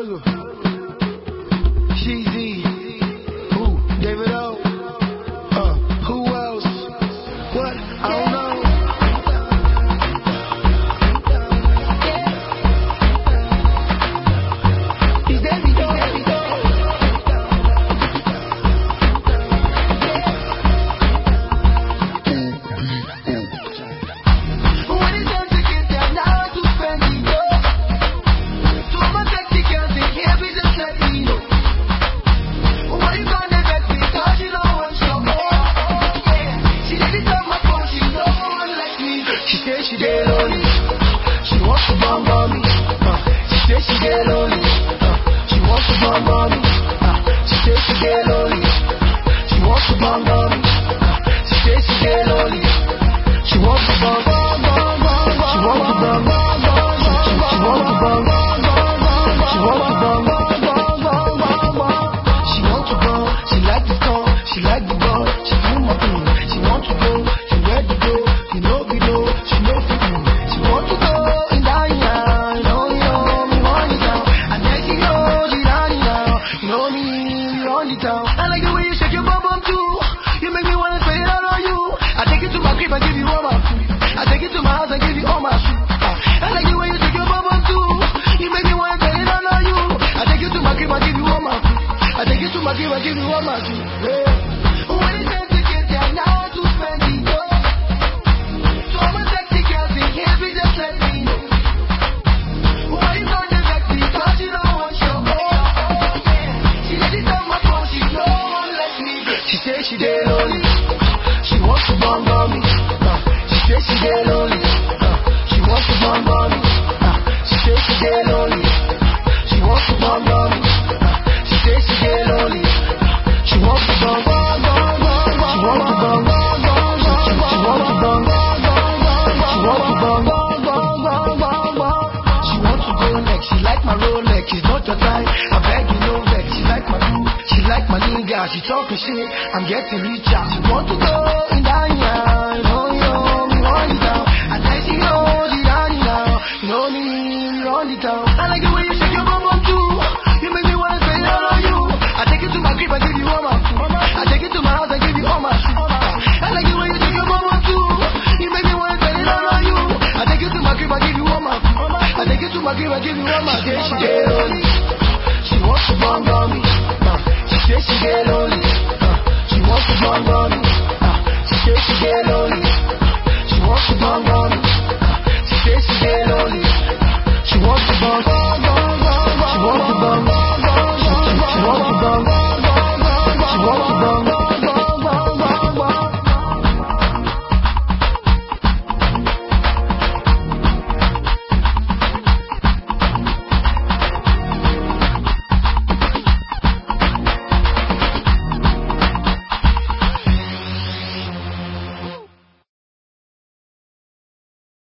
Hustle. Sheezy. Who? David O. Who else? What? I don't know. He's David O. When it's time to get down, now to spend the dough. So my sexy girls, they can't be just let me know. Why you gonna vex me? 'Cause you know I'm so yeah. She did it on my phone, she know one like me. She said she get lonely. She wants to bum me. She said she get lonely. She wants to bum me. She said she get lonely. She wants to bum me. She said she get lonely. She wants to bum. She wants to bum. She wants to bum. She wants to bum. She wants to bum. She like the song. She like the ball. She do my thing. She wants to go. She ready to go. You know we know. She know for you. She wants to go in down now. You know me run it down. And then she knows she down now. You know me run it down. I like the way you shake your bum bum too. You make me wanna spend it all on you. I take it to my crib and give you all my food. I take it to my house and give you all my shoes. I like the way you shake your bum bum too. You make me wanna spend it all on you. I take it to my crib and give you all my food. I take it to my crib and give you all my shoes. Yeah. When it's time to get down, now to spend the dough. So my sexy girls, they can't be just let me know. Why you gonna vex me? 'Cause you know I'm so yeah. She did it on my phone, she know one like me. She said she get lonely. She wants to bum me. She said she get lonely. She wants to bum me. She said she get lonely. She wants to bum me. She said she get lonely. She wants to bum. She wants to bum. She wants to bum. She wants to bum. She wants to go next. She like my Rolex. It's not your time. I beg you no vex. She like my boo. She like my nigga. She talking shit. I'm getting rich out. She want to go in down now. You know me run it down. And then she knows she down now. You know me run it down. I like the way you shake your bum bum too. You make me wanna spend it all on you. I take it to my crib and give you all my food. I take it to my house and give you all my shoes. I like the way you shake your bum bum too. You make me wanna spend it all on you. I take it to my crib and give you all my food. I take it to my crib and give you all my shoes. She get lonely. She wants to bum me. She said she get lonely. She wants to bum me. She said she get lonely. She wants to bum me.